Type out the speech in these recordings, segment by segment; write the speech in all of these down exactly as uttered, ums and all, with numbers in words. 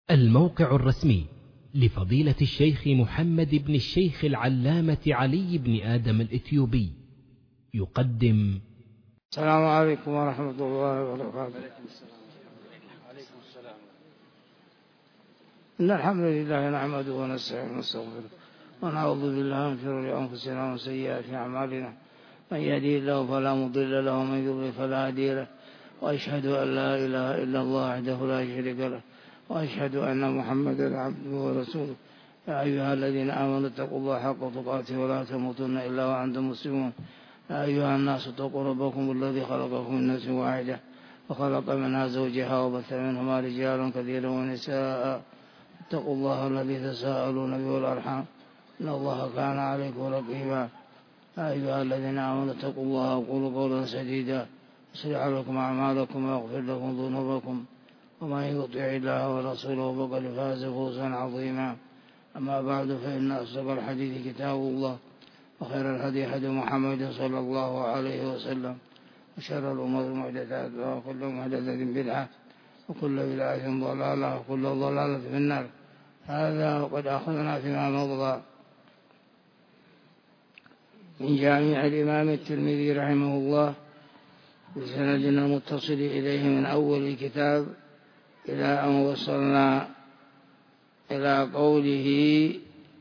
الموقع الرسمي لفضيلة الشيخ محمد بن الشيخ العلامة علي بن آدم الإثيوبي يقدم. السلام عليكم ورحمة الله وبركاته. عليكم السلام. إن الحمد لله نحمده ونستعينه ونستغفره ونعوذ بالله من شرور أنفسنا وسيئات أعمالنا، من يهده الله فلا مضل له ومن يضلل فلا هادي له، وأشهد أن لا إله إلا الله وحده لا شريك له، وأشهد أن محمدا عبده ورسوله. يا أيها الذين آمنوا اتقوا الله حق تقاته ولا تموتن إلا وأنتم مسلمون. يا أيها الناس اتقوا ربكم الذي خلقكم من نفس واحدة وخلق منها زوجها وبث منهما رجالا كثيرا ونساء. اتقوا الله الذي تساءلون به والأرحام إن الله كان عليكم رقيبا. يا أيها الذين آمنوا اتقوا الله وقولوا قولا سديدا يصلح لكم أعمالكم ويغفر لكم ذنوبكم، ومن يطع الله ورسوله فقد فاز فوزا عظيما. أما بعد، فإن أصدق الحديث كتاب الله، وخير الهدي هدي محمد صلى الله عليه وسلم، وشر الأمور محدثاتها، وكل محدثة بدعة، وكل بدعة ضلالة، وكل ضلالة في النار. هذا وقد أخذنا فيما مضى من جامع الإمام الترمذي رحمه الله بسندنا المتصل إليه من أول الكتاب إلى أن وصلنا إلى قوله: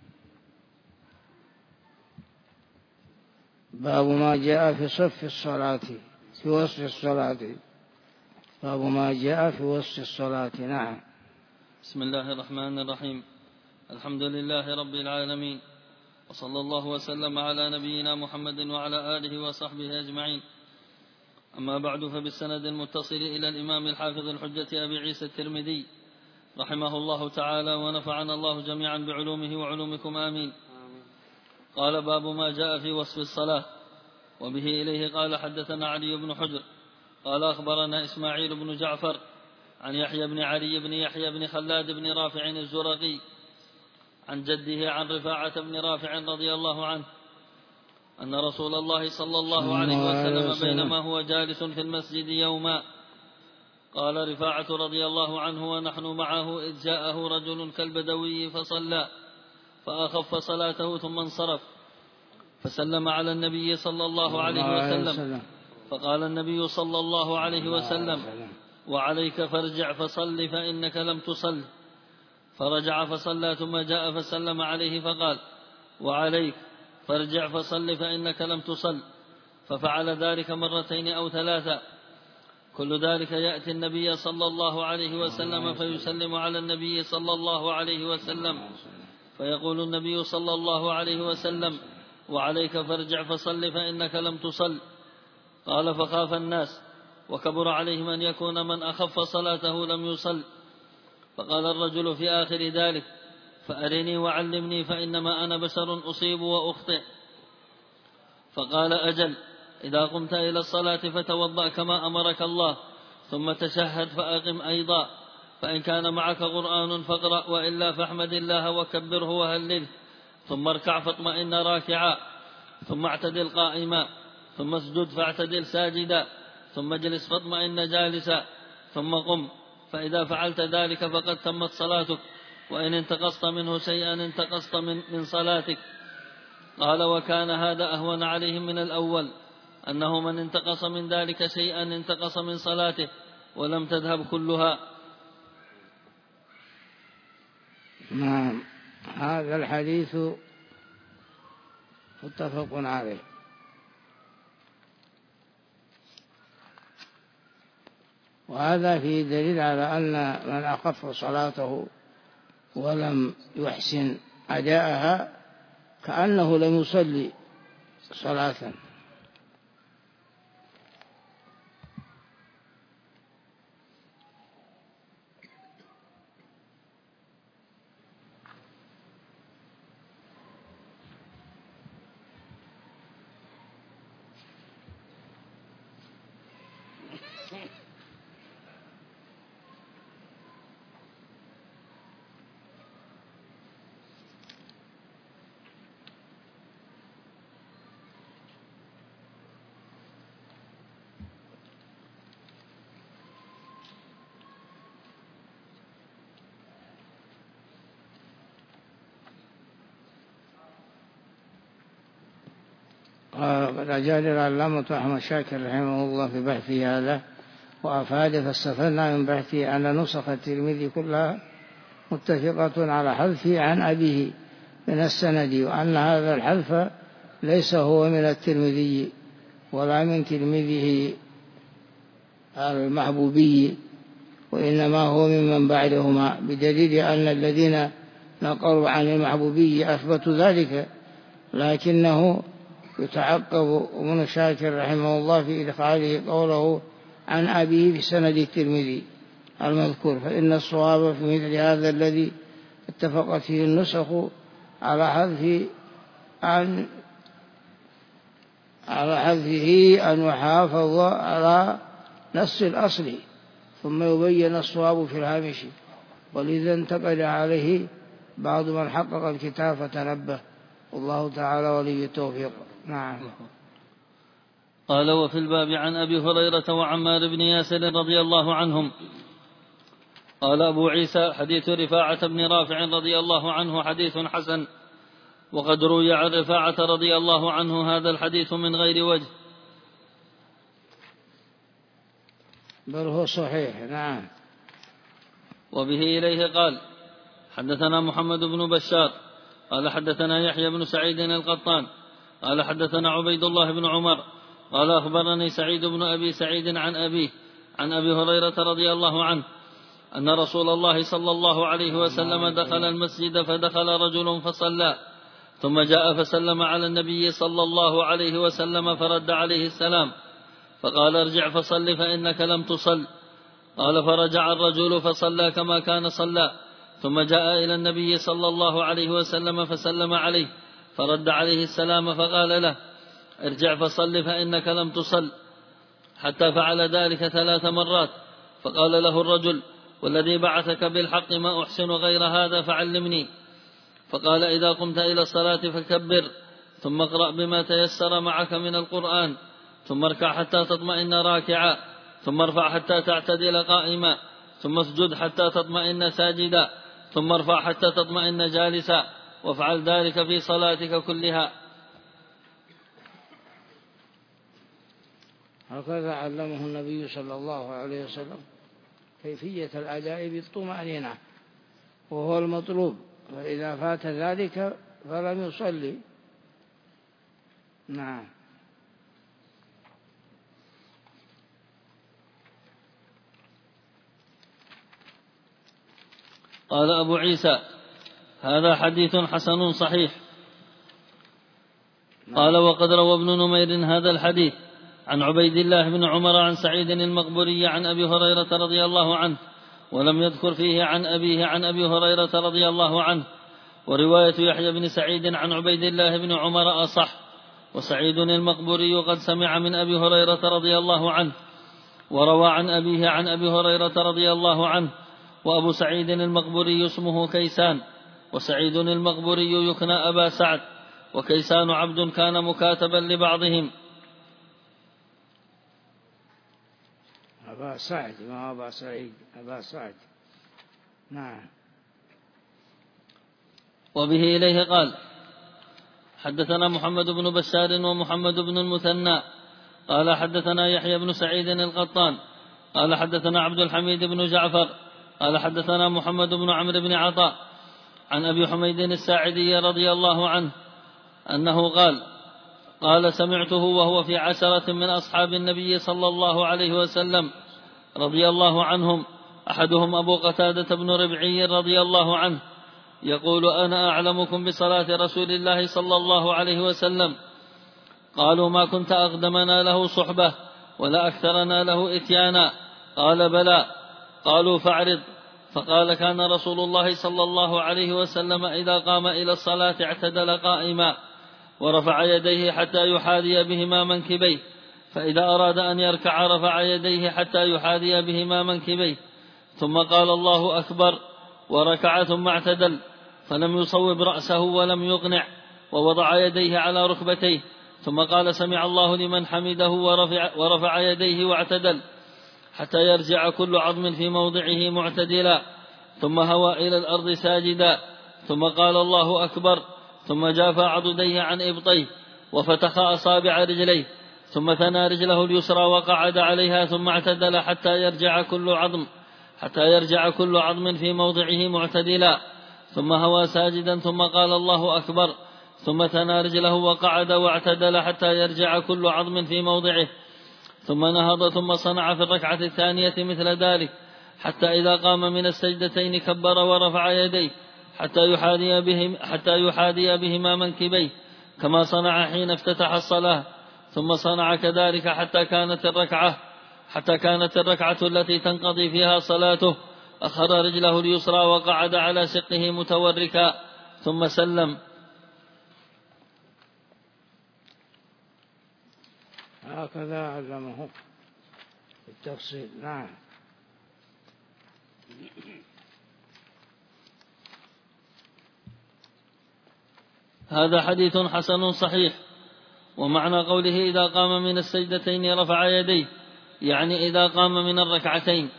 باب ما جاء في صف الصلاة في وصف الصلاة باب ما جاء في وصف الصلاة. نعم. بسم الله الرحمن الرحيم. الحمد لله رب العالمين، وصلى الله وسلم على نبينا محمد وعلى آله وصحبه أجمعين. أما بعد، فبالسند المتصل إلى الإمام الحافظ الحجة أبي عيسى الترمذي رحمه الله تعالى، ونفعنا الله جميعا بعلومه وعلومكم آمين. قال: باب ما جاء في وصف الصلاة. وبه إليه قال: حدثنا علي بن حجر قال: أخبرنا إسماعيل بن جعفر عن يحيى بن علي بن يحيى بن خلاد بن رافع الزرقي عن جده عن رفاعة بن رافع رضي الله عنه أن رسول الله صلى الله عليه وسلم بينما هو جالس في المسجد يوما، قال رفاعة رضي الله عنه ونحن معه: إذ جاءه رجل كالبدوي فصلى فأخف صلاته ثم انصرف، فسلم على النبي صلى الله عليه وسلم، فقال النبي صلى الله عليه وسلم: وعليك فارجع فصل فإنك لم تصل. فرجع فصلى ثم جاء فسلم عليه فقال: وعليك فارجع فصل فإنك لم تصل. ففعل ذلك مرتين أو ثلاثة، كل ذلك يأتي النبي صلى الله عليه وسلم فيسلم على النبي صلى الله عليه وسلم، فيقول النبي صلى الله عليه وسلم: وعليك فارجع فصل فإنك لم تصل. قال: فخاف الناس وكبر عليهم أن يكون من أخف صلاته لم يصل. فقال الرجل في آخر ذلك: فأرني وعلمني، فإنما أنا بشر أصيب وأخطئ. فقال: أجل، إذا قمت إلى الصلاة فتوضأ كما أمرك الله، ثم تشهد فأقم أيضا، فإن كان معك قرآن فاقرأ، وإلا فاحمد الله وكبره وهلله، ثم اركع فاطمئن راكعا، ثم اعتدل قائما، ثم اسجد فاعتدل ساجدا، ثم اجلس فاطمئن جالسا، ثم قم، فإذا فعلت ذلك فقد تمت صلاتك، وإن انتقصت منه شيئا انتقصت من, من صلاتك. قال: وكان هذا أهون عليهم من الأول، أنه من انتقص من ذلك شيئا انتقص من صلاته ولم تذهب كلها. نعم. هذا الحديث متفق عليه. وهذا فيه دليل على أن من أخف صلاته ولم يحسن أداءها كأنه لم يصلي صلاة. قد أجاد العلامة أحمد شاكر رحمه الله في بحثه هذا وأفاد، فاستفدنا من بحثه أن نسخ الترمذي كلها متفقة على حذفه عن أبيه من السند، وأن هذا الحذف ليس هو من الترمذي ولا من تلميذه المحبوبي، وإنما هو ممن بعدهما، بدليل أن الذين نقلوا عن المحبوبي أثبتوا ذلك، لكنه يتعقب ابن شاكر رحمه الله في إدخاله قوله عن أبيه في سند الترمذي المذكور، فإن الصواب في مثل هذا الذي اتفقت فيه النسخ على حذف عن على حذفه أن يحافظ على نص الأصل ثم يبين الصواب في الهامش، ولذا انتقل عليه بعض من حقق الكتاب فتنبه، والله تعالى ولي التوفيق. نعم. قال وفي الباب عن أبي هريرة وعمار بن ياسر رضي الله عنهم. قال أبو عيسى حديث رفاعة بن رافع رضي الله عنه حديث حسن، وقد روي عن رفاعة رضي الله عنه هذا الحديث من غير وجه، بل هو صحيح. نعم. وبه إليه قال حدثنا محمد بن بشار قال حدثنا يحيى بن سعيد القطان قال حدثنا عبيد الله بن عمر قال أخبرني سعيد بن أبي سعيد عن أبيه عن أبي هريرة رضي الله عنه أن رسول الله صلى الله عليه وسلم دخل المسجد فدخل رجل فصلى، ثم جاء فسلم على النبي صلى الله عليه وسلم فرد عليه السلام، فقال ارجع فصل فإنك لم تصل. قال فرجع الرجل فصلى كما كان صلى، ثم جاء إلى النبي صلى الله عليه وسلم فسلم عليه فرد عليه السلام، فقال له ارجع فصل فإنك لم تصل، حتى فعل ذلك ثلاث مرات. فقال له الرجل والذي بعثك بالحق ما أحسن غير هذا فعلمني. فقال إذا قمت إلى الصلاة فكبر، ثم اقرأ بما تيسر معك من القرآن، ثم اركع حتى تطمئن راكعا، ثم ارفع حتى تعتدل قائما، ثم اسجد حتى تطمئن ساجدا، ثم ارفع حتى تطمئن جالسا، وافعل ذلك في صلاتك كلها. هكذا علمه النبي صلى الله عليه وسلم كيفية الأداء بالطمأنينة، وهو المطلوب، فإذا فات ذلك فلم يصلي. نعم. قال أبو عيسى هذا حديث حسن صحيح. قال وقد روى ابن نمير هذا الحديث عن عبيد الله بن عمر عن سعيد المقبوري عن أبي هريرة رضي الله عنه، ولم يذكر فيه عن أبيه عن أبي هريرة رضي الله عنه. ورواية يحيى بن سعيد عن عبيد الله بن عمر أصح، وسعيد المقبوري قد سمع من أبي هريرة رضي الله عنه، وروى عن أبيه عن أبي هريرة رضي الله عنه. وأبو سعيد المقبوري اسمه كيسان، وسعيد المقبوري يكنى أبا سعد، وكيسان عبد كان مكاتبا لبعضهم. أبا سعد ما أبا سعيد، أبا سعد. نعم. وبه إليه قال حدثنا محمد بن بشار ومحمد بن المثنى قال حدثنا يحيى بن سعيد القطان قال حدثنا عبد الحميد بن جعفر قال حدثنا محمد بن عمرو بن عطاء عن أبي حميد الساعدي رضي الله عنه أنه قال قال سمعته وهو في عشرة من أصحاب النبي صلى الله عليه وسلم رضي الله عنهم، أحدهم أبو قتادة بن ربعي رضي الله عنه يقول أنا أعلمكم بصلاة رسول الله صلى الله عليه وسلم. قالوا ما كنت أقدمنا له صحبة ولا أكثرنا له إتيانا؟ قال بلى. قالوا فاعرض. فقال كان رسول الله صلى الله عليه وسلم إذا قام إلى الصلاة اعتدل قائما ورفع يديه حتى يحاذي بهما منكبيه، فإذا أراد أن يركع رفع يديه حتى يحاذي بهما منكبيه، ثم قال الله أكبر وركع ثم اعتدل، فلم يصوب رأسه ولم يقنع، ووضع يديه على ركبتيه، ثم قال سمع الله لمن حمده ورفع, ورفع يديه واعتدل حتى يرجع كل عظم في موضعه معتدلا، ثم هوى إلى الأرض ساجدا، ثم قال الله أكبر، ثم جافى عضديه عن إبطيه وفتخ أصابع رجليه، ثم ثنى رجله اليسرى وقعد عليها، ثم اعتدل حتى يرجع كل عظم حتى يرجع كل عظم في موضعه معتدلا، ثم هوى ساجدا، ثم قال الله أكبر، ثم ثنى رجله وقعد واعتدل حتى يرجع كل عظم في موضعه، ثم نهض، ثم صنع في الركعة الثانية مثل ذلك، حتى إذا قام من السجدتين كبر ورفع يديه حتى يحاذي بهم حتى يحاذي بهما منكبيه، كما صنع حين افتتح الصلاة، ثم صنع كذلك حتى كانت الركعة حتى كانت الركعة التي تنقضي فيها صلاته، أخر رجله اليسرى وقعد على شقه متوركا، ثم سلم. هكذا علمه بالتفصيل. نعم. هذا حديث حسن صحيح. ومعنى قوله إذا قام من السجدتين رفع يديه، يعني إذا قام من الركعتين.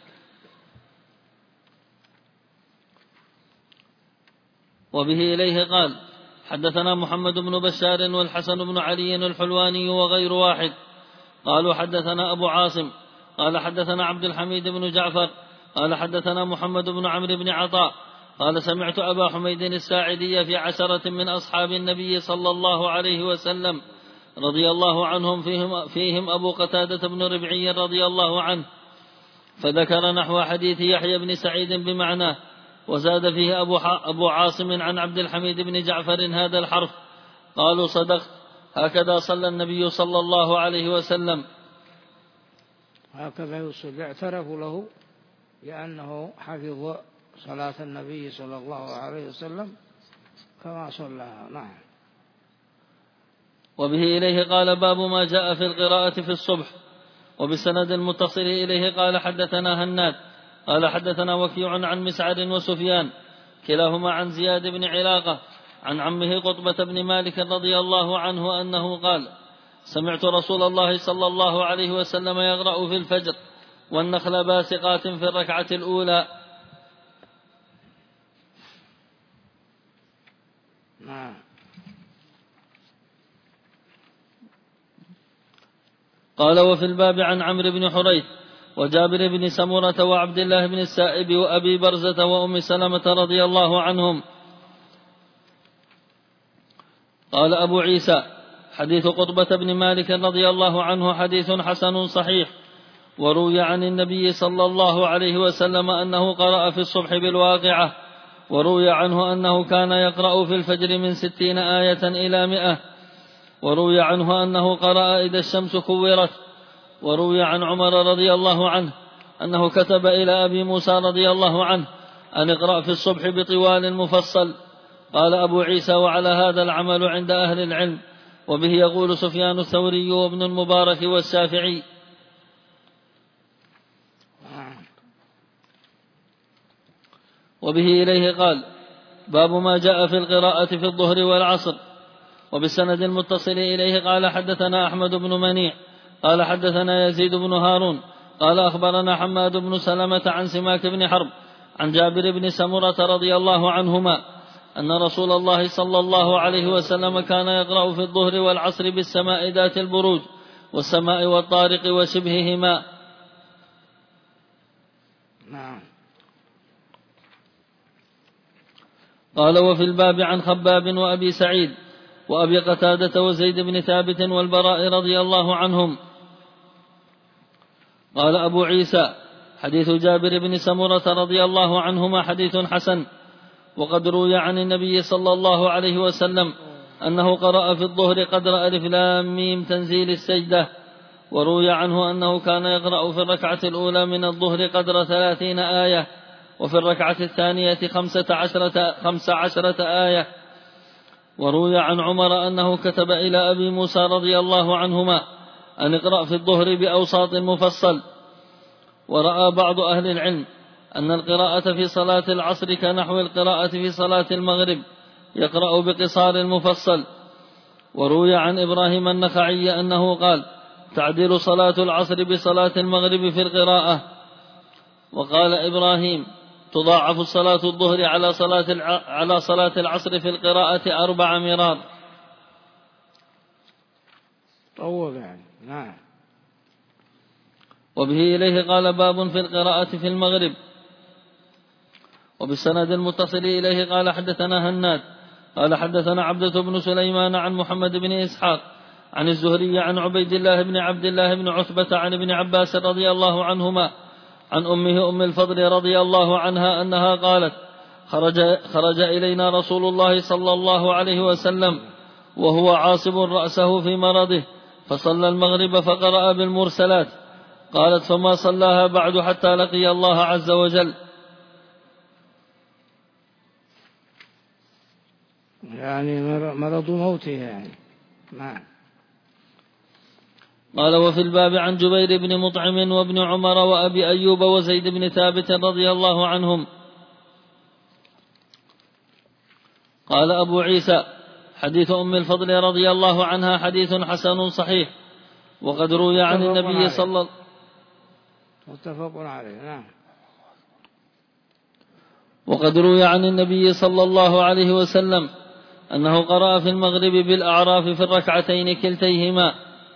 وبه إليه قال حدثنا محمد بن بشار والحسن بن علي الحلواني وغير واحد قالوا حدثنا أبو عاصم قال حدثنا عبد الحميد بن جعفر قال حدثنا محمد بن عمرو بن عطاء قال سمعت أبا حميد الساعدي في عشرة من أصحاب النبي صلى الله عليه وسلم رضي الله عنهم، فيهم, فيهم أبو قتادة بن ربعي رضي الله عنه، فذكر نحو حديث يحيى بن سعيد بمعناه، وزاد فيه أبو, أبو عاصم عن عبد الحميد بن جعفر هذا الحرف. قالوا صدقت، هكذا صلى النبي صلى الله عليه وسلم. هكذا يصلي، اعترفوا له لأنه حفظ صلاة النبي صلى الله عليه وسلم كما صلىها. نعم. وبه إليه قال باب ما جاء في القراءة في الصبح. وبسند المتصل إليه قال حدثنا هناد قال حدثنا وكيع عن مسعر وسفيان كلاهما عن زياد بن علاقة عن عمه قطبة بن مالك رضي الله عنه أنه قال سمعت رسول الله صلى الله عليه وسلم يقرأ في الفجر والنخل باسقات في الركعة الأولى. نعم. قال وفي الباب عن عمرو بن حريث وجابر بن سمرة وعبد الله بن السائب وأبي برزة وأم سلمة رضي الله عنهم. قال أبو عيسى حديث قطبة بن مالك رضي الله عنه حديث حسن صحيح. وروي عن النبي صلى الله عليه وسلم أنه قرأ في الصبح بالواقعة، وروي عنه أنه كان يقرأ في الفجر من ستين آية إلى مئة، وروي عنه أنه قرأ إذا الشمس كورت. وروي عن عمر رضي الله عنه أنه كتب إلى أبي موسى رضي الله عنه أن اقرأ في الصبح بطوال مفصل. قال أبو عيسى وعلى هذا العمل عند أهل العلم، وبه يقول سفيان الثوري وابن المبارك والشافعي. وبه إليه قال باب ما جاء في القراءة في الظهر والعصر. وبالسند المتصل إليه قال حدثنا أحمد بن منيع قال حدثنا يزيد بن هارون قال أخبرنا حماد بن سلمة عن سماك بن حرب عن جابر بن سمرة رضي الله عنهما أن رسول الله صلى الله عليه وسلم كان يقرأ في الظهر والعصر بالسماء ذات البروج والسماء والطارق وشبههما. نعم. قال وفي الباب عن خباب وأبي سعيد وأبي قتادة وزيد بن ثابت والبراء رضي الله عنهم. قال أبو عيسى حديث جابر بن سمرة رضي الله عنهما حديث حسن. وقد روي عن النبي صلى الله عليه وسلم أنه قرأ في الظهر قدر ألف لام ميم تنزيل السجدة. وروي عنه أنه كان يقرأ في الركعة الأولى من الظهر قدر ثلاثين آية، وفي الركعة الثانية خمسة عشرة, خمس عشرة آية. وروي عن عمر أنه كتب إلى أبي موسى رضي الله عنهما أن اقرأ في الظهر بأوساط مفصل. ورأى بعض أهل العلم أن القراءة في صلاة العصر كنحو القراءة في صلاة المغرب، يقرأ بقصار المفصل. وروي عن إبراهيم النخعي أنه قال تعديل صلاة العصر بصلاة المغرب في القراءة. وقال إبراهيم تضاعف صلاة الظهر على صلاة على صلاة العصر في القراءة أربع مرار. طول يعني. نعم. وبه إليه قال باب في القراءة في المغرب. وبالسند المتصل إليه قال حدثنا هناد قال حدثنا عبدة بن سليمان عن محمد بن إسحاق عن الزهري عن عبيد الله بن عبد الله بن عتبة عن ابن عباس رضي الله عنهما عن أمه أم الفضل رضي الله عنها أنها قالت خرج, خرج إلينا رسول الله صلى الله عليه وسلم وهو عاصب رأسه في مرضه فصلى المغرب فقرأ بالمرسلات. قالت فما صلاها بعد حتى لقي الله عز وجل. يعني مرض موته يعني. نعم. قال وفي الباب عن جبير بن مطعم وابن عمر وأبي أيوب وزيد بن ثابت رضي الله عنهم. قال أبو عيسى حديث أم الفضل رضي الله عنها حديث حسن صحيح وقد روي عن النبي صلى الله متفق عليه. نعم. وقد روي عن النبي صلى الله عليه وسلم أنه قرأ في المغرب بالأعراف في الركعتين كلتيهما.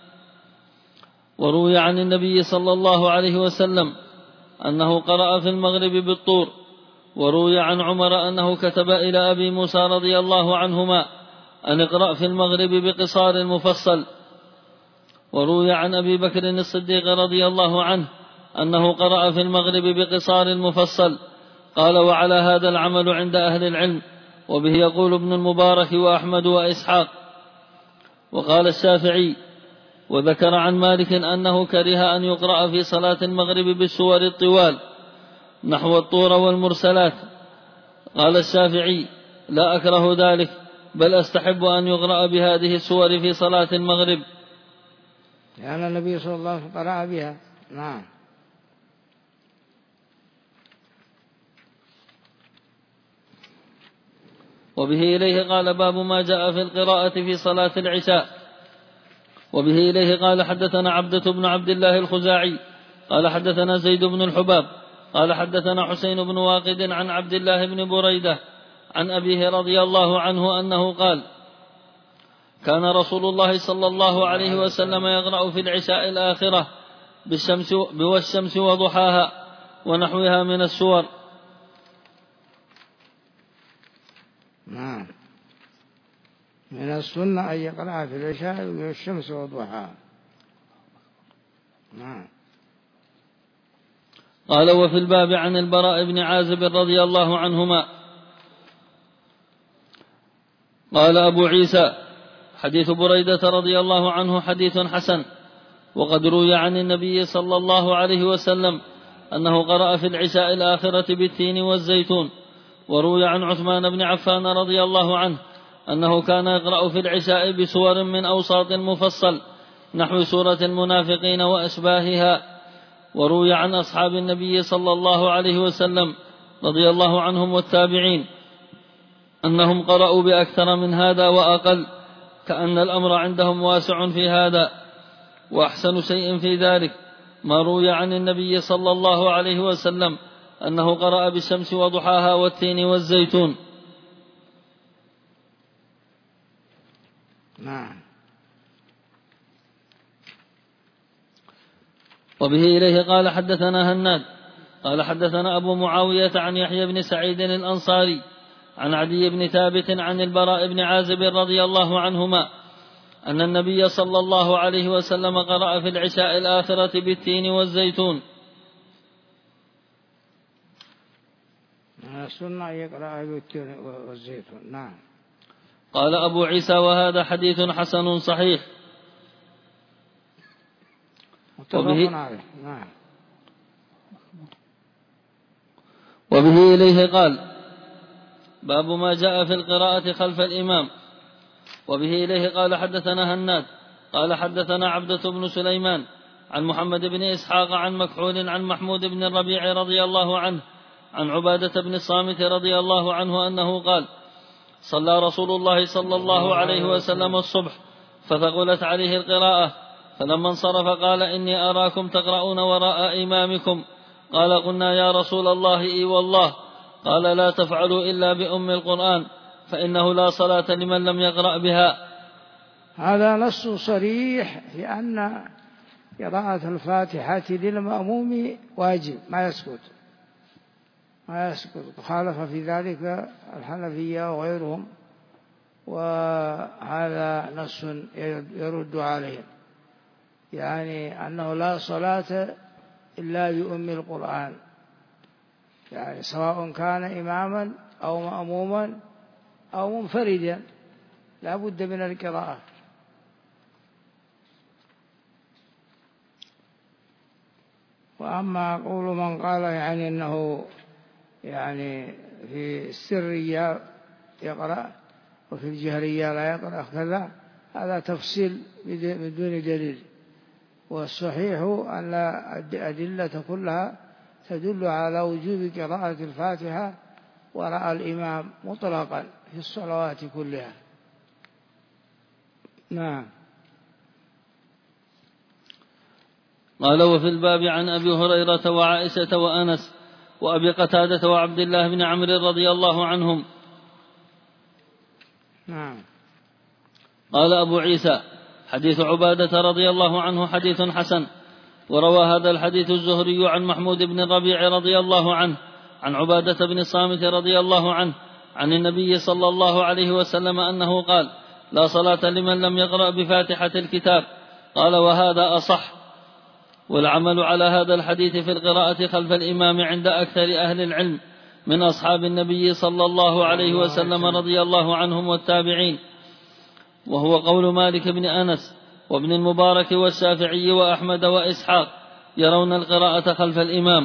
وروي عن النبي صلى الله عليه وسلم أنه قرأ في المغرب بالطور. وروي عن عمر أنه كتب إلى أبي موسى رضي الله عنهما أن اقرأ في المغرب بقصار المفصل. وروي عن أبي بكر الصديق رضي الله عنه أنه قرأ في المغرب بقصار المفصل. قال وعلى هذا العمل عند أهل العلم وبه يقول ابن المبارك وأحمد وإسحاق. وقال الشافعي وذكر عن مالك أنه كره أن يقرأ في صلاة المغرب بالسور الطوال نحو الطور والمرسلات. قال الشافعي لا أكره ذلك بل أستحب أن يقرأ بهذه السور في صلاة المغرب يعني النبي صلى الله عليه وسلم قرأ بها. نعم. وبه إليه قال باب ما جاء في القراءة في صلاة العشاء. وبه إليه قال حدثنا عبدة بن عبد الله الخزاعي قال حدثنا زيد بن الحباب قال حدثنا حسين بن واقد عن عبد الله بن بريدة عن أبيه رضي الله عنه أنه قال كان رسول الله صلى الله عليه وسلم يقرأ في العشاء الآخرة بالشمس, والشمس وضحاها ونحوها من السور. نعم. من السنة أن يقرأ في العشاء والشمس وضحاها. نعم. قال وفي الباب عن البراء بن عازب رضي الله عنهما قال أبو عيسى حديث بريدة رضي الله عنه حديث حسن. وقد روي عن النبي صلى الله عليه وسلم أنه قرأ في العشاء الآخرة بالتين والزيتون. وروي عن عثمان بن عفان رضي الله عنه أنه كان يقرأ في العشاء بسور من أوساط المفصل نحو سورة المنافقين وأشباهها. وروي عن أصحاب النبي صلى الله عليه وسلم رضي الله عنهم والتابعين أنهم قرأوا بأكثر من هذا وأقل كأن الأمر عندهم واسع في هذا. وأحسن شيء في ذلك ما روي عن النبي صلى الله عليه وسلم أنه قرأ بالشمس وضحاها والتين والزيتون. نعم. وبه إليه قال حدثنا هناد قال حدثنا أبو معاوية عن يحيى بن سعيد الأنصاري عن عدي بن ثابت عن البراء بن عازب رضي الله عنهما أن النبي صلى الله عليه وسلم قرأ في العشاء الآخرة بالتين والزيتون. السنة يقرأ بالتين والزيتون. نعم. قال أبو عيسى وهذا حديث حسن صحيح. وبه, نعم. وبه إليه قال باب ما جاء في القراءة خلف الإمام. وبه إليه قال حدثنا هناد قال حدثنا عبدة بن سليمان عن محمد بن إسحاق عن مكحول عن محمود بن الربيع رضي الله عنه عن عبادة بن الصامت رضي الله عنه أنه قال صلى رسول الله صلى الله عليه وسلم الصبح فثقلت عليه القراءة فلما انصرف قال إني أراكم تقرؤون وراء إمامكم. قال قلنا يا رسول الله إي والله. قال لا تفعلوا إلا بأم القرآن فإنه لا صلاة لمن لم يقرأ بها. هذا نص صريح في أن قراءة الفاتحة للمأموم واجب، ما يسكت ما يسكت خالف في ذلك الحنفية وغيرهم، وهذا نص يرد عليهم، يعني أنه لا صلاة إلا بأم القرآن، يعني سواء كان إماما أو مأموما أو منفردا لا بد من القراءة. وأما أقول من قال يعني أنه يعني في السرية يقرأ وفي الجهرية لا يقرأ كذا، هذا تفصيل بدون دليل، والصحيح أن الأدلة كلها تدل على وجوب قراءة الفاتحة وراء الإمام مطلقا في الصلوات كلها. نعم. قال وفي الباب عن أبي هريرة وعائشة وأنس وأبي قتادة وعبد الله بن عمرو رضي الله عنهم. نعم. قال أبو عيسى حديث عبادة رضي الله عنه حديث حسن. وروى هذا الحديث الزهري عن محمود بن الربيع رضي الله عنه عن عبادة بن الصامت رضي الله عنه عن النبي صلى الله عليه وسلم أنه قال لا صلاة لمن لم يقرأ بفاتحة الكتاب. قال وهذا أصح. والعمل على هذا الحديث في القراءة خلف الإمام عند أكثر أهل العلم من أصحاب النبي صلى الله عليه وسلم رضي الله عنهم والتابعين، وهو قول مالك بن أنس وابن المبارك والشافعي وأحمد وإسحاق، يرون القراءة خلف الإمام.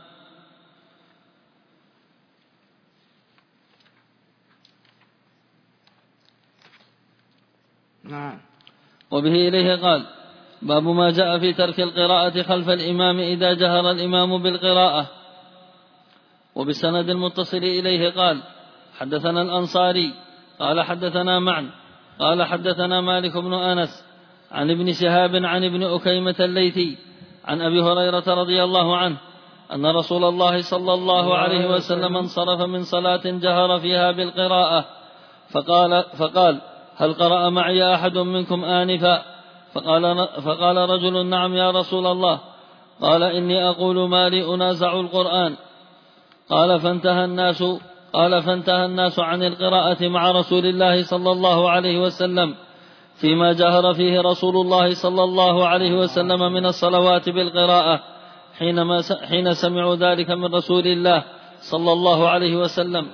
نعم. وبه إليه قال باب ما جاء في ترك القراءة خلف الإمام إذا جهر الإمام بالقراءة. وبسند المتصل إليه قال حدثنا الأنصاري قال حدثنا معن قال حدثنا مالك بن أنس عن ابن شهاب عن ابن أكيمة الليثي عن أبي هريرة رضي الله عنه أن رسول الله صلى الله عليه وسلم انصرف من صلاة جهر فيها بالقراءة فقال, فقال هل قرأ معي أحد منكم آنفا؟ فقال, فقال رجل نعم يا رسول الله. قال إني أقول ما لي أنازع القرآن. قال فانتهى الناس قال فانتهى الناس عن القراءة مع رسول الله صلى الله عليه وسلم فيما جهر فيه رسول الله صلى الله عليه وسلم من الصلوات بالقراءة حينما حين سمعوا ذلك من رسول الله صلى الله عليه وسلم.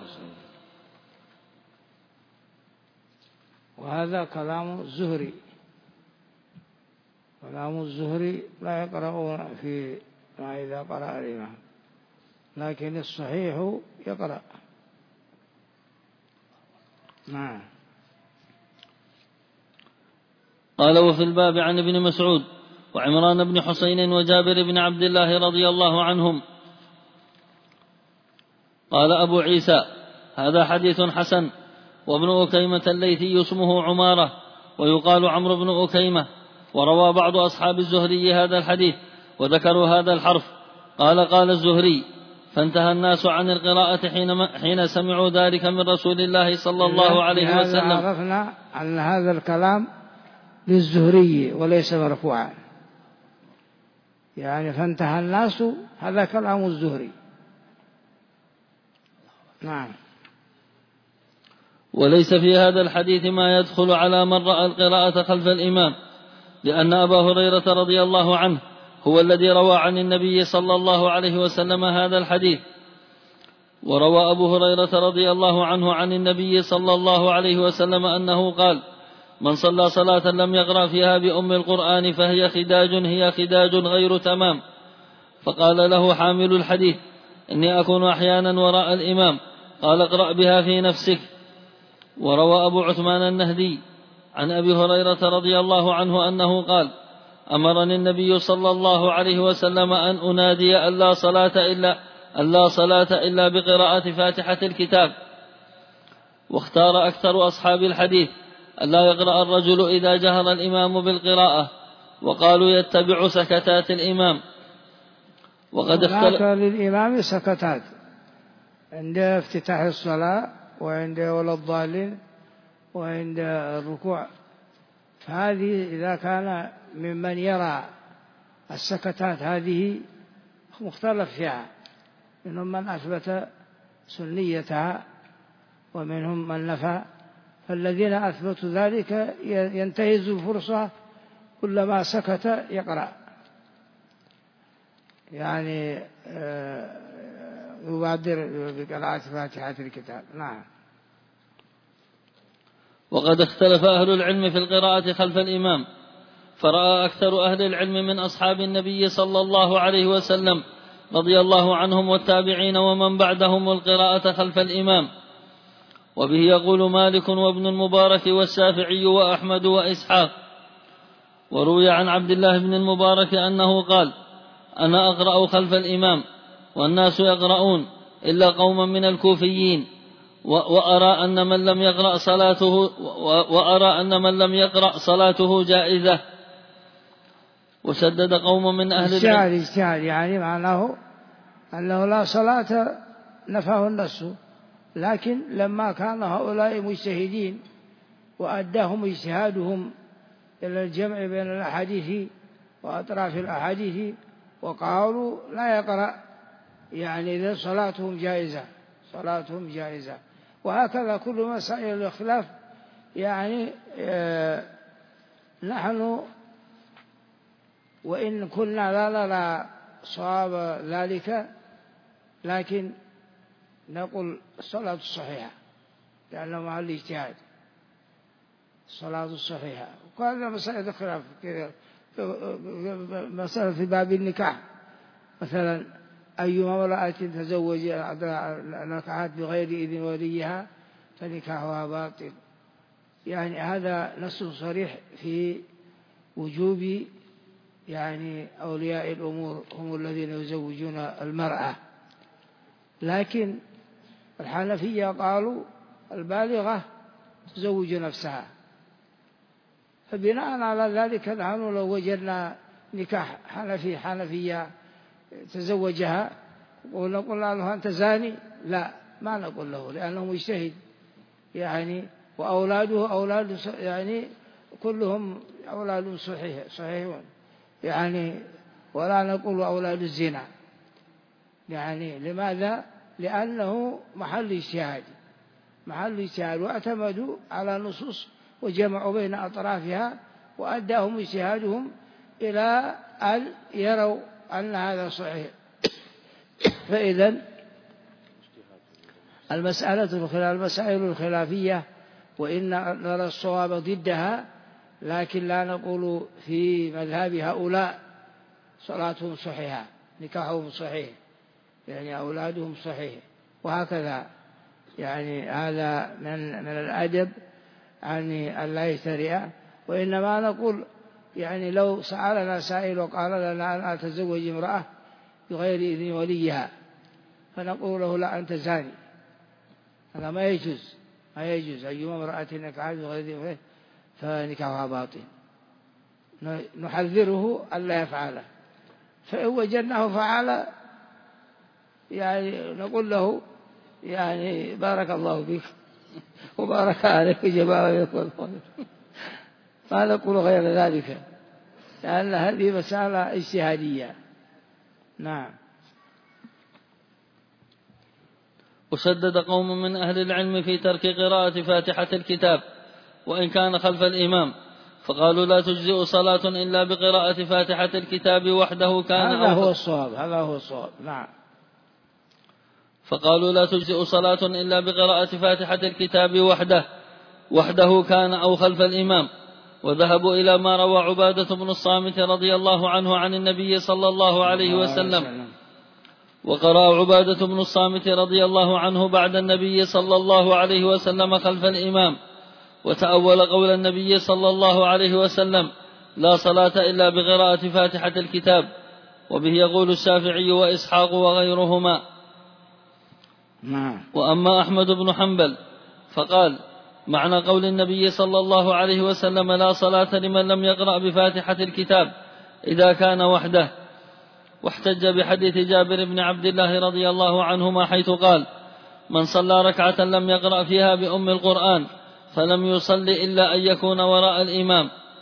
وهذا كلام الزهري، كلام الزهري لا يقرأون في ما إذا قرأ الإمام، لكن الصحيح يقرأ. نعم. قال وفي الباب عن ابن مسعود وعمران بن حسين وجابر بن عبد الله رضي الله عنهم. قال أبو عيسى هذا حديث حسن. وابن أكيمة الليثي اسمه عمارة ويقال عمرو بن أكيمة. وروى بعض أصحاب الزهري هذا الحديث وذكروا هذا الحرف. قال قال الزهري فانتهى الناس عن القراءة حين, حين سمعوا ذلك من رسول الله صلى الله عليه وسلم. عرفنا أن هذا الكلام للزهري وليس مرفوعا، يعني فانتهى الناس هذا كلام الزهري. نعم. وليس في هذا الحديث ما يدخل على من رأى القراءة خلف الإمام، لأن أبا هريرة رضي الله عنه هو الذي روى عن النبي صلى الله عليه وسلم هذا الحديث. وروى أبو هريرة رضي الله عنه عن النبي صلى الله عليه وسلم أنه قال من صلى صلاة لم يقرأ فيها بأم القرآن فهي خداج هي خداج غير تمام. فقال له حامل الحديث إني أكون أحيانا وراء الإمام. قال اقرأ بها في نفسك. وروى أبو عثمان النهدي عن أبي هريرة رضي الله عنه أنه قال أمرني النبي صلى الله عليه وسلم أن أنادي ألا صلاة إلا, ألا صلاة إلا بقراءة فاتحة الكتاب. واختار أكثر أصحاب الحديث ألا يقرأ الرجل إذا جهر الإمام بالقراءة، وقالوا يتبع سكتات الإمام. وقد اختلف للإمام سكتات عند افتتاح الصلاة وعند ولا الضالين وعند الركوع فهذه إذا كان ممن يرى السكتات هذه مختلف فيها، منهم من أثبت سنيتها ومنهم من نفى، فالذين أثبتوا ذلك ينتهز الفرصة كلما سكت يقرأ، يعني يبادر بقراءة فاتحة الكتاب. نعم. وقد اختلف أهل العلم في القراءة خلف الإمام، فرأى أكثر أهل العلم من أصحاب النبي صلى الله عليه وسلم رضي الله عنهم والتابعين ومن بعدهم القراءة خلف الإمام، وبه يقول مالك وابن المبارك والشافعي وأحمد وإسحاق. وروي عن عبد الله بن المبارك أنه قال: أنا أقرأ خلف الإمام والناس يقرؤون إلا قوما من الكوفيين، وأرى أن من لم يقرأ صلاته وأرى أن من لم يقرأ صلاته جائزة. وشدد قوم من أهل العلم اجتهاد، يعني معناه أنه لا صلاة نفاه النص، لكن لما كان هؤلاء مجتهدين وأداهم اجتهادهم إلى الجمع بين الأحاديث وأطراف الأحاديث وقالوا لا يقرأ، يعني إذا صلاتهم جائزة، صلاتهم جائزة. وهكذا كل مسائل الخلاف، يعني آه نحن وإن كنا لا نرى صواب ذلك، لكن نقول الصلاة الصحيحة لأنه مع الاجتهاد، الصلاة الصحيحة. وهذا مسائل الخلاف كذا، مسألة في باب النكاح مثلا، أيما امرأة تزوج نكحت بغير إذن وليها فنكاحها باطل، يعني هذا نص صريح في وجوب يعني أولياء الأمور هم الذين يزوجون المرأة. لكن الحنفية قالوا البالغة تزوج نفسها، فبناء على ذلك نحن لو وجدنا نكاح حنفي حنفية تزوجها ونقول له أنت زاني، لا، ما نقول له، لأنه مجتهد يعني، وأولاده أولاد يعني كلهم أولاد صحيح صحيحون يعني، ولا نقول أولاد الزنا، يعني لماذا؟ لأنه محل اجتهاد، محل اجتهاد، واعتمدوا على نصوص وجمعوا بين أطرافها وأداهم اجتهادهم إلى أن يروا أن هذا صحيح. فإذا المسألة المسائل الخلافية وإن نرى الصواب ضدها، لكن لا نقول في مذهب هؤلاء صلاتهم صحيحة، نكاحهم صحيح، يعني أولادهم صحيح، وهكذا. يعني هذا من من الأدب يعني أن لا يفترئ، وإنما نقول يعني لو سألنا سائل وقال لنا أن أتزوج امرأة بغير إذن وليها، فنقول له لا، أنت زاني، هذا ما يجوز، ما يجوز. أيما امرأة نكحت بغير إذن وليها فنكاحها باطل، نحذره ألا يفعله. فإن وجدناه فعل يعني نقول له يعني بارك الله فيك وبارك عليك جماعة، ما نقول غير ذلك، لأن هذه مسألة اجتهادية. نعم. وشدد قوم من أهل العلم في ترك قراءة فاتحة الكتاب وإن كان خلف الإمام، فقالوا لا تجزئ صلاة إلا بقراءة فاتحة الكتاب وحده كان هذا هو الصواب، هذا هو الصواب. نعم. فقالوا لا تجزئ صلاة إلا بقراءة فاتحة الكتاب وحده وحده كان أو خلف الإمام. وذهبوا إلى ما روى عبادة بن الصامت رضي الله عنه عن النبي صلى الله عليه وسلم. وقرأ عبادة بن الصامت رضي الله عنه بعد النبي صلى الله عليه وسلم خلف الإمام، وتأول قول النبي صلى الله عليه وسلم لا صلاة إلا بقراءة فاتحة الكتاب، وبه يقول الشافعي وإسحاق وغيرهما. وأما أحمد بن حنبل فقال معنى قول النبي صلى الله عليه وسلم لا صلاة لمن لم يقرأ بفاتحة الكتاب إذا كان وحده، واحتج بحديث جابر بن عبد الله رضي الله عنهما حيث قال من صلى ركعة لم يقرأ فيها بأم القرآن فلم يصل إلا أن يكون وراء الإمام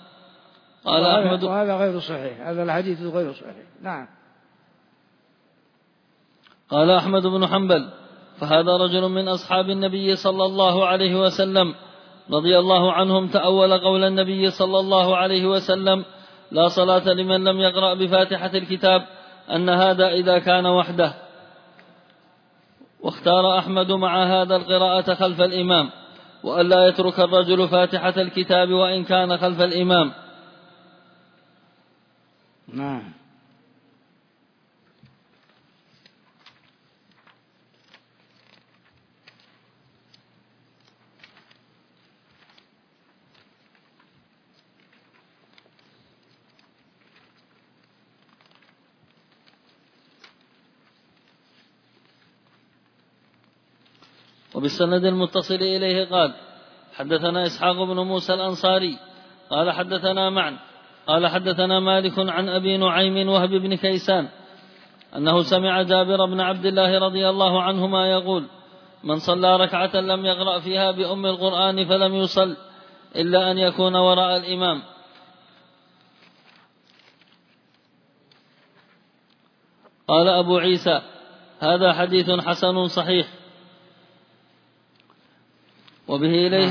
قال أحمد وهذا غير صحيح، هذا الحديث غير صحيح. نعم. قال أحمد بن حنبل: فهذا رجل من أصحاب النبي صلى الله عليه وسلم رضي الله عنهم تأول قول النبي صلى الله عليه وسلم: لا صلاة لمن لم يقرأ بفاتحة الكتاب، أن هذا إذا كان وحده. واختار أحمد مع هذا القراءة خلف الإمام، وألا يترك الرجل فاتحة الكتاب وإن كان خلف الإمام. نعم. وبالسند المتصل إليه قال: حدثنا إسحاق بن موسى الأنصاري قال حدثنا معن قال حدثنا مالك عن أبي نعيم وهب بن كيسان أنه سمع جابر بن عبد الله رضي الله عنهما يقول: من صلى ركعة لم يقرأ فيها بأم القرآن فلم يصل إلا أن يكون وراء الإمام. قال أبو عيسى: هذا حديث حسن صحيح. وبه إليه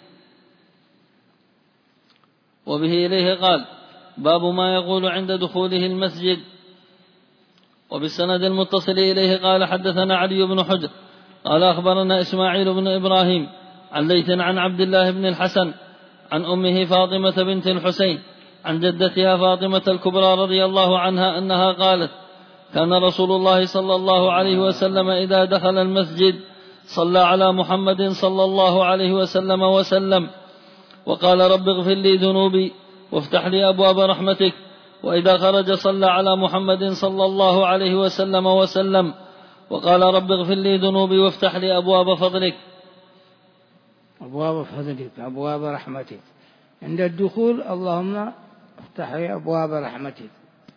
وبه إليه قال: باب ما يقول عند دخوله المسجد. وبالسند المتصل إليه قال: حدثنا علي بن حجر قال أخبرنا إسماعيل بن إبراهيم عن ليث عن عبد الله بن الحسن عن أمه فاطمة بنت الحسين عن جدتها فاطمة الكبرى رضي الله عنها أنها قالت: كان رسول الله صلى الله عليه وسلم إذا دخل المسجد صلى على محمد صلى الله عليه وسلم وسلم وقال: رب اغفر لي ذنوبي وافتح لي أبواب رحمتك. وإذا خرج صلى على محمد صلى الله عليه وسلم وسلم وقال: رب اغفر لي ذنوبي وافتح لي أبواب فضلك. أبواب فضلك، أبواب رحمتك. عند الدخول: اللهم افتح لي أبواب رحمتك،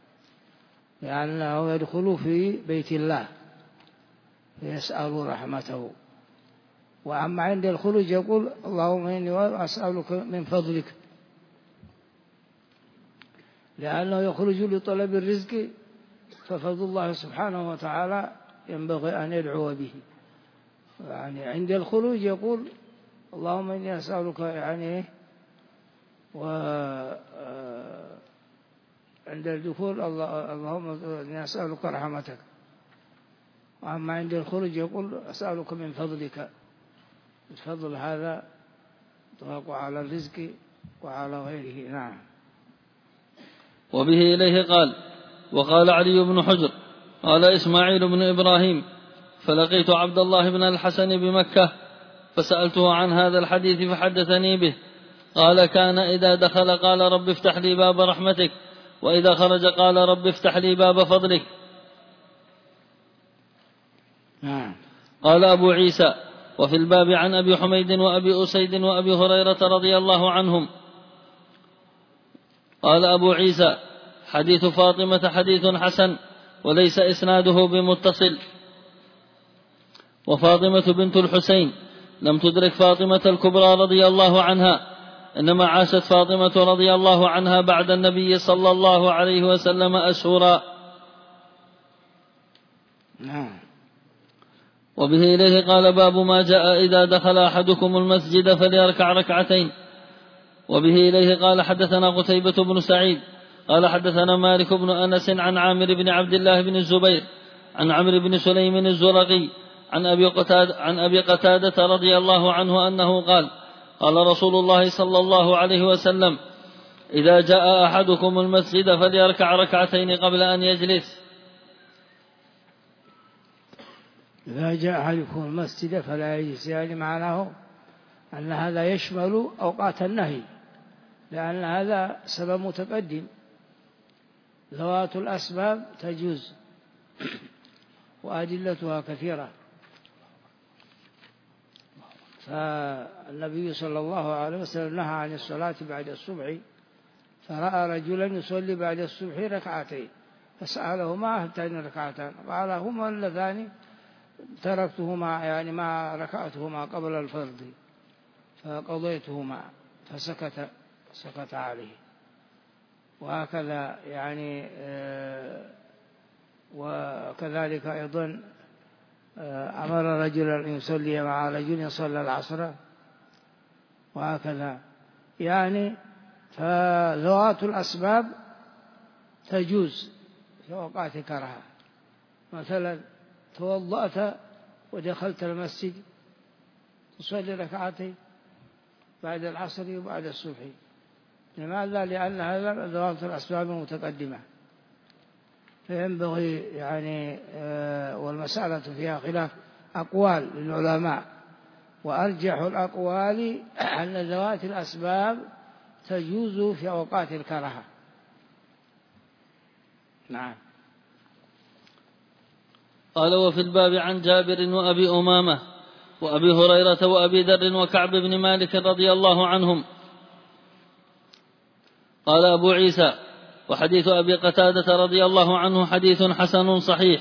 لأنه يدخل في بيت الله فيسأل رحمته. وأما عند الخروج يقول: اللهم إني أسألك من فضلك، لأنه يخرج لطلب الرزق، ففضل الله سبحانه وتعالى ينبغي أن يدعو به. يعني عند الخروج يقول: اللهم إني أسألك، يعني وعند الدخول: اللهم إني أسألك رحمتك. وأما عند الخروج يقول: أسألك من فضلك. الفضل هذا يطلق على الرزق وعلى غيره. نعم. وبه إليه قال: وقال علي بن حجر قال إسماعيل بن إبراهيم: فلقيت عبد الله بن الحسن بمكة فسألته عن هذا الحديث فحدثني به. قال: كان إذا دخل قال: رب افتح لي باب رحمتك، وإذا خرج قال: رب افتح لي باب فضلك. نعم. قال أبو عيسى: وفي الباب عن أبي حميد وأبي أسيد وأبي هريرة رضي الله عنهم. قال أبو عيسى: حديث فاطمة حديث حسن وليس إسناده بمتصل. وفاطمة بنت الحسين لم تدرك فاطمة الكبرى رضي الله عنها، إنما عاشت فاطمة رضي الله عنها بعد النبي صلى الله عليه وسلم أشهرا. نعم. وبه إليه قال: باب ما جاء إذا دخل أحدكم المسجد فليركع ركعتين. وبه إليه قال: حدثنا قتيبة بن سعيد قال حدثنا مالك بن أنس عن عامر بن عبد الله بن الزبير عن عمرو بن سليم الزرقي عن أبي قتادة, عن أبي قتادة رضي الله عنه أنه قال: قال رسول الله صلى الله عليه وسلم: إذا جاء أحدكم المسجد فليركع ركعتين قبل أن يجلس. إذا جاء أحدكم المسجد فلا يجلس، يعني معناه أن هذا يشمل أوقات النهي، لأن هذا سبب متقدم. ذوات الأسباب تجوز وأدلتها كثيرة. فالنبي صلى الله عليه وسلم نهى عن الصلاة بعد الصبح، فرأى رجلا يصلي بعد الصبح ركعتين فسأله: ما هاتان ركعتان؟ قال: هما اللذان تركتهما، يعني ما ركعتهما قبل الفرض فقضيتهما. فسكت سكت عليه. وهكذا يعني وكذلك أيضا أمر رجلا أن يصلي مع رجل صلى العصر وهكذا. يعني فذوات الأسباب تجوز في أوقات كراهة. مثلا توضأت ودخلت المسجد تصلي ركعتين بعد العصر وبعد الصبح. لماذا؟ لأن هذا ذوات الأسباب المتقدمة، فينبغي يعني والمسألة فيها خلاف أقوال للعلماء، وأرجح الأقوال أن ذوات الأسباب تجوز في أوقات الكراهة. نعم. قال: وفي الباب عن جابر وأبي أمامة وأبي هريرة وأبي ذر وكعب بن مالك رضي الله عنهم. قال أبو عيسى: وحديث أبي قتادة رضي الله عنه حديث حسن صحيح.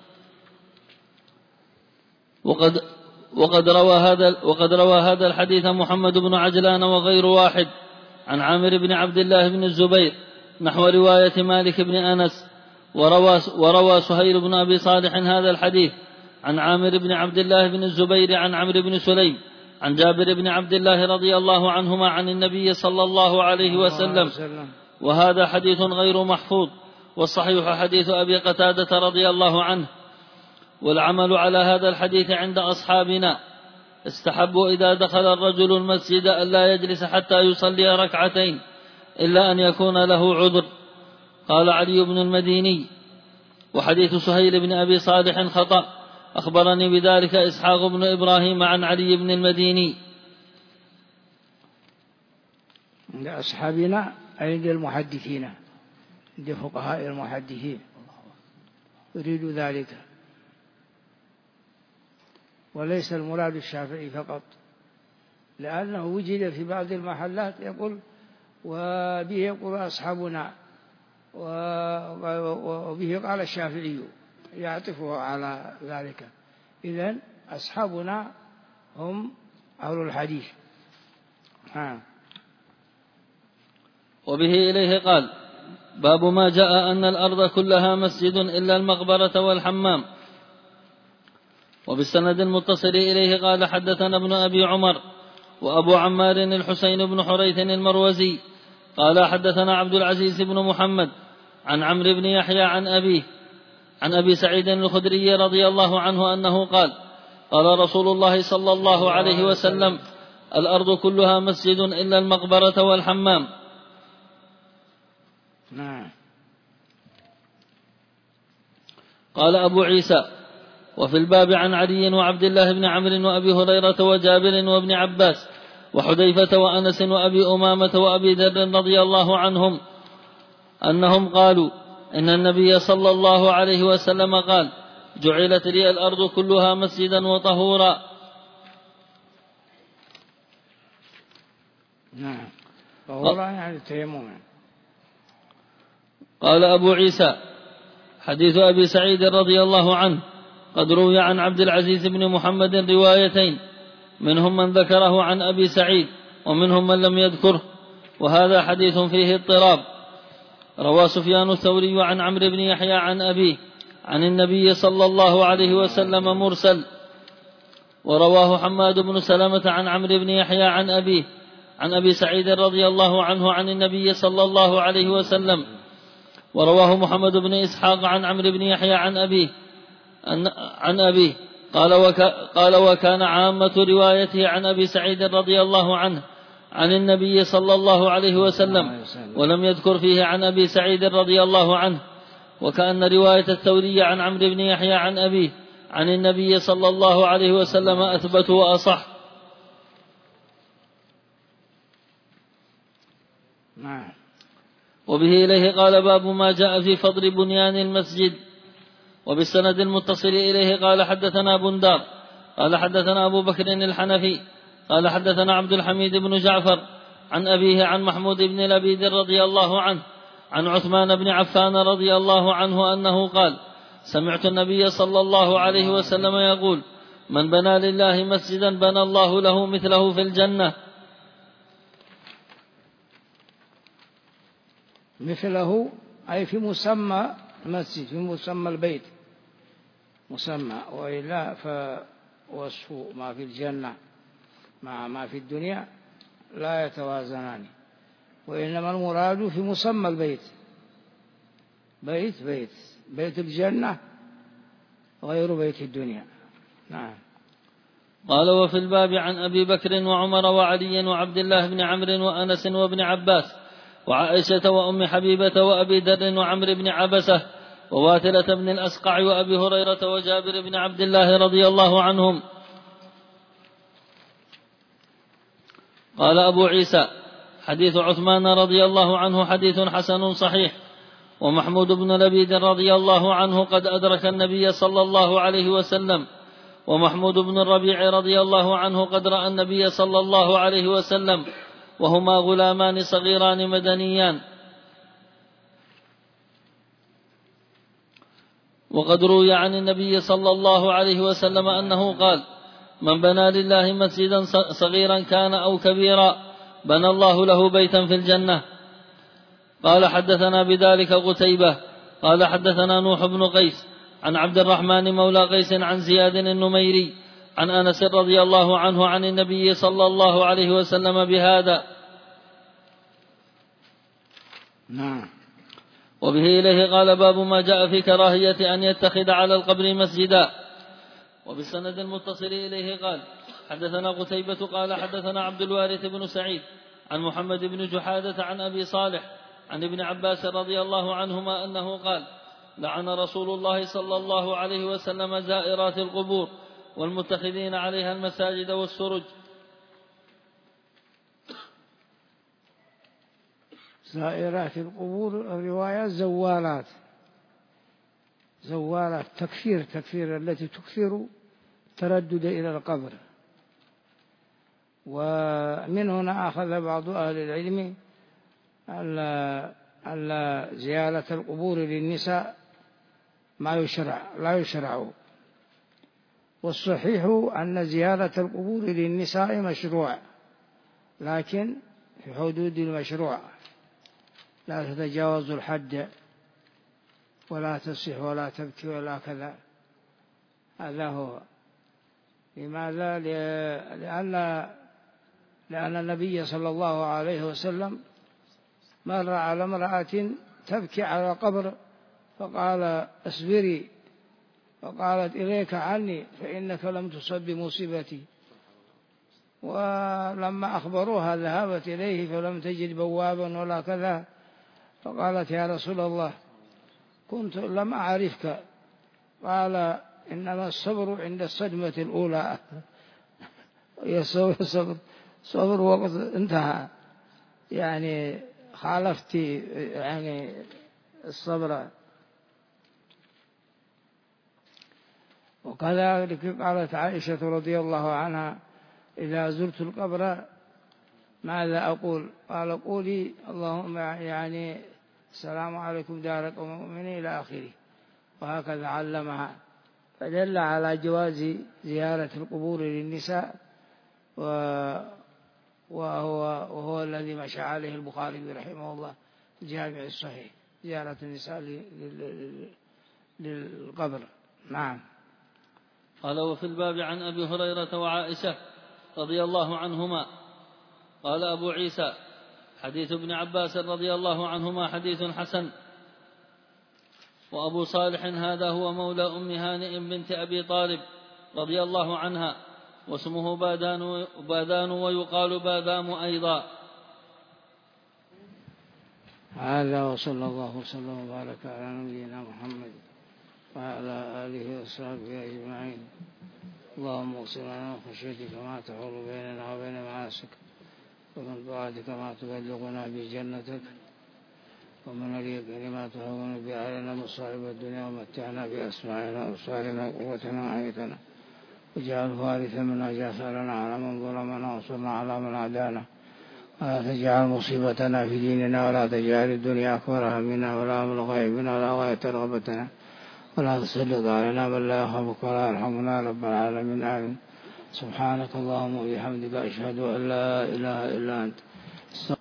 وقد وقد روى هذا وقد روى هذا الحديث محمد بن عجلان وغير واحد عن عامر بن عبد الله بن الزبير نحو رواية مالك بن أنس. وروى وروى سهيل بن أبي صالح هذا الحديث عن عامر بن عبد الله بن الزبير عن عمرو بن سليم عن جابر بن عبد الله رضي الله عنهما عن النبي صلى الله عليه وسلم، وهذا حديث غير محفوظ. والصحيح حديث أبي قتادة رضي الله عنه. والعمل على هذا الحديث عند أصحابنا استحبوا إذا دخل الرجل المسجد ألا يجلس حتى يصلي ركعتين إلا أن يكون له عذر. قال علي بن المديني: وحديث سهيل بن أبي صالح خطأ، أخبرني بذلك إسحاق بن إبراهيم عن علي بن المديني. لأصحابنا أي للمحدثين، لفقهاء المحدثين يريد ذلك، وليس المراد الشافعي فقط، لأنه وجد في بعض المحلات يقول وبه يقول أصحابنا وبه قال الشافعي، يعطفه على ذلك. إذن أصحابنا هم أهل الحديث. ها. وبه إليه قال: باب ما جاء أن الأرض كلها مسجد إلا المقبرة والحمام. وبالسند المتصل إليه قال: حدثنا ابن أبي عمر وأبو عمار الحسين بن حريث المروزي قال: حدثنا عبد العزيز بن محمد عن عمرو بن يحيى عن أبيه عن أبي سعيد الخدري رضي الله عنه أنه قال: قال رسول الله صلى الله عليه وسلم: الأرض كلها مسجد إلا المقبرة والحمام. نعم. قال أبو عيسى: وفي الباب عن علي وعبد الله بن عمرو وأبي هريرة وجابر وابن عباس وحذيفة وأنس وأبي أمامة وأبي ذر رضي الله عنهم أنهم قالوا: إن النبي صلى الله عليه وسلم قال: جعلت لي الأرض كلها مسجدا وطهورا. نعم. طهورا يعني تيمم. قال أبو عيسى: حديث أبي سعيد رضي الله عنه قد روي عن عبد العزيز بن محمد روايتين، منهم من ذكره عن أبي سعيد ومنهم من لم يذكره، وهذا حديث فيه اضطراب. روى سفيان الثوري عن عمرو بن يحيى عن أبيه عن النبي صلى الله عليه وسلم مرسل، ورواه حماد بن سلمة عن عمرو بن يحيى عن أبيه عن أبي سعيد رضي الله عنه عن النبي صلى الله عليه وسلم، ورواه محمد بن إسحاق عن عمرو بن يحيى عن أبيه عن أبيه قال, وكا قال وكان عامة روايته عن أبي سعيد رضي الله عنه عن النبي صلى الله عليه وسلم، ولم يذكر فيه عن أبي سعيد رضي الله عنه. وكأن رواية الثوري عن عمرو بن يحيى عن أبيه عن النبي صلى الله عليه وسلم أثبت وأصح. وبه إليه قال: باب ما جاء في فضل بنيان المسجد. وبالسند المتصل إليه قال: حدثنا بندار قال: حدثنا أبو بكر الحنفي قال: حدثنا عبد الحميد بن جعفر عن أبيه عن محمود بن لبيد رضي الله عنه عن عثمان بن عفان رضي الله عنه أنه قال: سمعت النبي صلى الله عليه وسلم يقول: من بنى لله مسجدا بنى الله له مثله في الجنة. مثله أي في مسمى المسجد، في مسمى البيت مسمى، وإلا فوصف ما في الجنة مع ما في الدنيا لا يتوازنان، وإنما المراد في مسمى البيت، بيت بيت بيت الجنة غير بيت الدنيا. نعم. قال وفي الباب عن أبي بكر وعمر وعلي وعبد الله بن عمرو وأنس وابن عباس وعائشة وأم حبيبة وأبي ذر وعمر بن عبسة وواتلة بن الأسقع وأبي هريرة وجابر بن عبد الله رضي الله عنهم. قال أبو عيسى حديث عثمان رضي الله عنه حديث حسن صحيح. ومحمود بن لبيد رضي الله عنه قد أدرك النبي صلى الله عليه وسلم، ومحمود بن الربيع رضي الله عنه قد رأى النبي صلى الله عليه وسلم، وهما غلامان صغيران مدنيان. وقد روي عن النبي صلى الله عليه وسلم أنه قال: من بنى لله مسجدا صغيرا كان أو كبيرا بنى الله له بيتا في الجنة. قال حدثنا بذلك قتيبة قال حدثنا نوح بن قيس عن عبد الرحمن مولى قيس عن زياد النميري عن أنس رضي الله عنه عن النبي صلى الله عليه وسلم بهذا. نعم. وبه إليه قال: باب ما جاء في كراهية أن يتخذ على القبر مسجدا. وبالسند المتصل إليه قال: حدثنا قتيبة قال حدثنا عبد الوارث بن سعيد عن محمد بن جحادة عن أبي صالح عن ابن عباس رضي الله عنهما أنه قال: لعن رسول الله صلى الله عليه وسلم زائرات القبور والمتخذين عليها المساجد والسرج. زائرات القبور الرواية زوارات، زوارات تكفير، تكفير التي تكفر تردد إلى القبر. ومن هنا أخذ بعض أهل العلم أن زيارة القبور للنساء ما يشرع، لا يشرع. والصحيح أن زيارة القبور للنساء مشروع، لكن في حدود المشروع، لا تتجاوز الحد ولا تصح ولا تبكي ولا كذا. هذا هو. لماذا؟ لأن لأن النبي صلى الله عليه وسلم مر على امرأة تبكي على قبر فقال: اصبري، فقالت: إليك عني فإنك لم تصب بمصيبتي. ولما أخبروها ذهبت إليه فلم تجد بوابا ولا كذا، فقالت: يا رسول الله كنت لم أعرفك. قال: إنما الصبر عند الصدمة الأولى. يصبر صبر وقت انتهى، يعني خالفت يعني الصبر. وكذلك قالت عائشة رضي الله عنها: إذا زرت القبر ماذا أقول؟ قال: قولي اللهم يعني السلام عليكم دار قوم مؤمنين إلى آخره. وهكذا علمها، فدل على جواز زيارة القبور للنساء، وهو, وهو الذي مشى عليه البخاري رحمه الله الجامع الصحيح، زيارة النساء للقبر. نعم. قال: وفي الباب عن أبي هريرة وعائشة رضي الله عنهما. قال أبو عيسى: حديث ابن عباس رضي الله عنهما حديث حسن. وأبو صالح هذا هو مولى أم هانئ بنت أبي طالب رضي الله عنها، واسمه بادان, بادان ويقال بادام أيضا. هذا وصلى الله وسلم وبارك على نبينا محمد وعلى آله وصحبه أجمعين. اللهم اغفر لنا من خشيتك ما تحول بيننا وبين معاصيك، ومن طاعتك ما تبلغنا بجنتك، ومن اليقين ما تهون به علينا مصائب الدنيا، ومتعنا بأسماعنا وأبصارنا وقوتنا وحياتنا، واجعل وارثا منا، جعلنا على من ظلمنا، وانصرنا على من عادانا، ولا تجعل مصيبتنا في ديننا، ولا تجعل الدنيا أكبر همنا ولا مبلغ علمنا ولا غاية رغبتنا، ولا تسلط علينا من لا يخافك ولا يرحمنا رب العالمين. آمين. سبحانك اللهم وبحمدك أشهد أن لا إله إلا أنت.